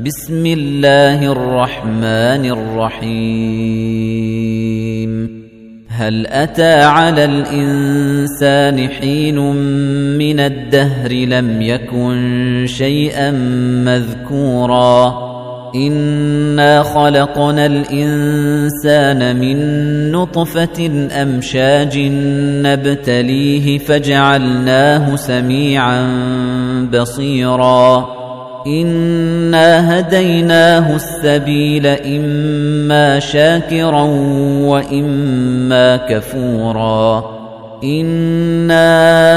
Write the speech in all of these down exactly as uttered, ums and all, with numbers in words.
بسم الله الرحمن الرحيم هل أتى على الإنسان حين من الدهر لم يكن شيئا مذكورا إنا خلقنا الإنسان من نطفة أمشاج نبتليه فجعلناه سميعا بصيرا إنا هديناه السبيل إما شاكرا وإما كفورا إنا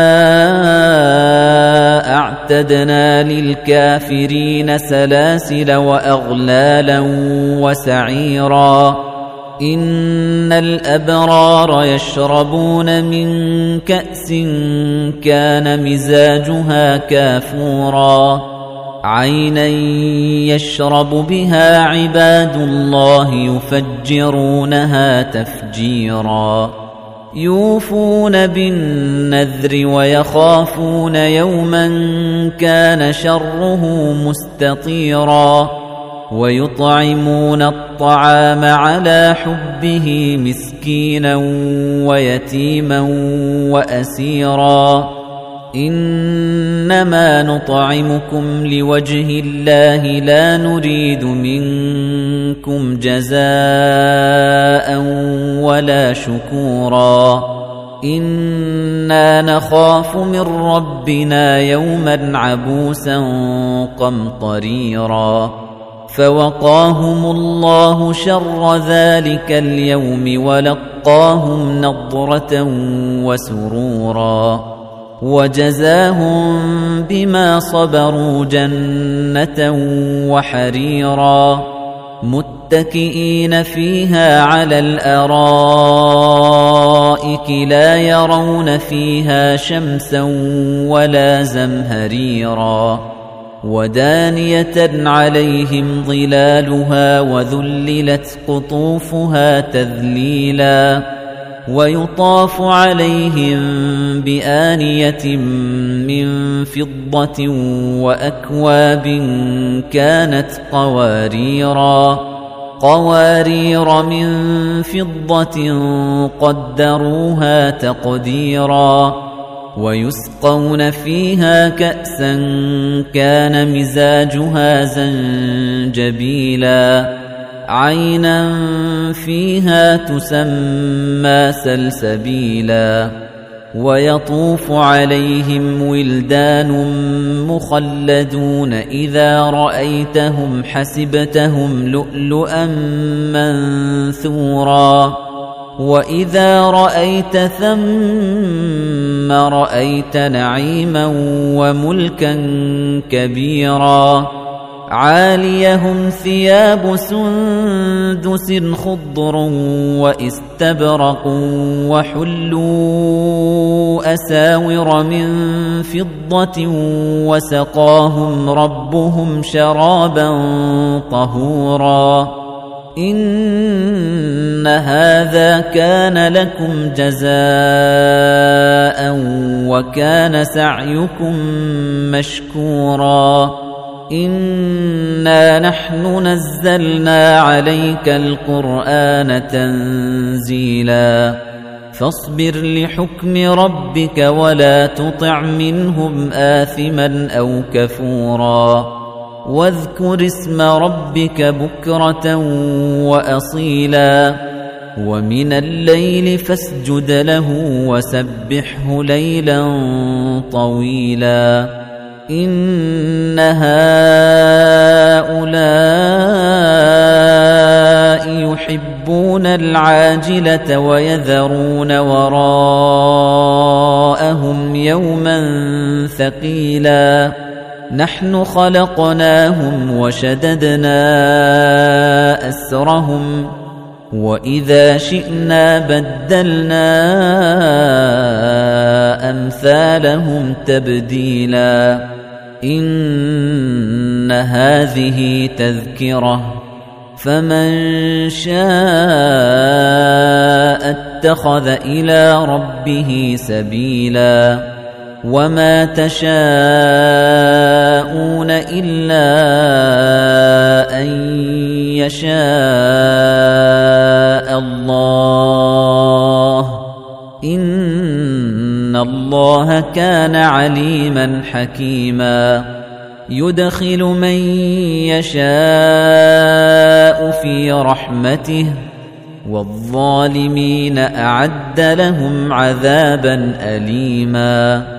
أعتدنا للكافرين سلاسل وأغلالا وسعيرا إن الأبرار يشربون من كأس كان مزاجها كافورا عينا يشرب بها عباد الله يفجرونها تفجيرا يوفون بالنذر ويخافون يوما كان شره مستطيرا ويطعمون الطعام على حبه مسكينا ويتيما وأسيرا إنما نطعمكم لوجه الله لا نريد منكم جزاء ولا شكورا إنا نخاف من ربنا يوما عبوسا قمطريرا فوقاهم الله شر ذلك اليوم ولقاهم نضرة وسرورا وجزاهم بما صبروا جنة وحريرا متكئين فيها على الأرائك لا يرون فيها شمسا ولا زمهريرا ودانية عليهم ظلالها وذللت قطوفها تذليلا ويطاف عليهم بآنية من فضة وأكواب كانت قواريرا قوارير من فضة قدروها تقديرا ويسقون فيها كأسا كان مزاجها زنجبيلا عينا فيها تسمى سلسبيلا ويطوف عليهم ولدان مخلدون إذا رأيتهم حسبتهم لؤلؤا منثورا وإذا رأيت ثم رأيت نعيما وملكا كبيرا عاليهم ثياب سندس خضر واستبرق وحلوا أساور من فضة وسقاهم ربهم شرابا طهورا إن هذا كان لكم جزاء وكان سعيكم مشكورا إنا نحن نزلنا عليك القرآن تنزيلا فاصبر لحكم ربك ولا تطع منهم آثما أو كفورا واذكر اسم ربك بكرة وأصيلا ومن الليل فاسجد له وسبحه ليلا طويلا إن هؤلاء يحبون العاجلة ويذرون وراءهم يوما ثقيلا نحن خلقناهم وشددنا أسرهم وإذا شئنا بدلنا أمثالهم تبديلا إن هذه تذكرة فمن شاء اتخذ إلى ربه سبيلا وما تشاءون إلا أن يشاء الله إن الله كان عليما حكيما يدخل من يشاء في رحمته والظالمين أعد لهم عذابا أليما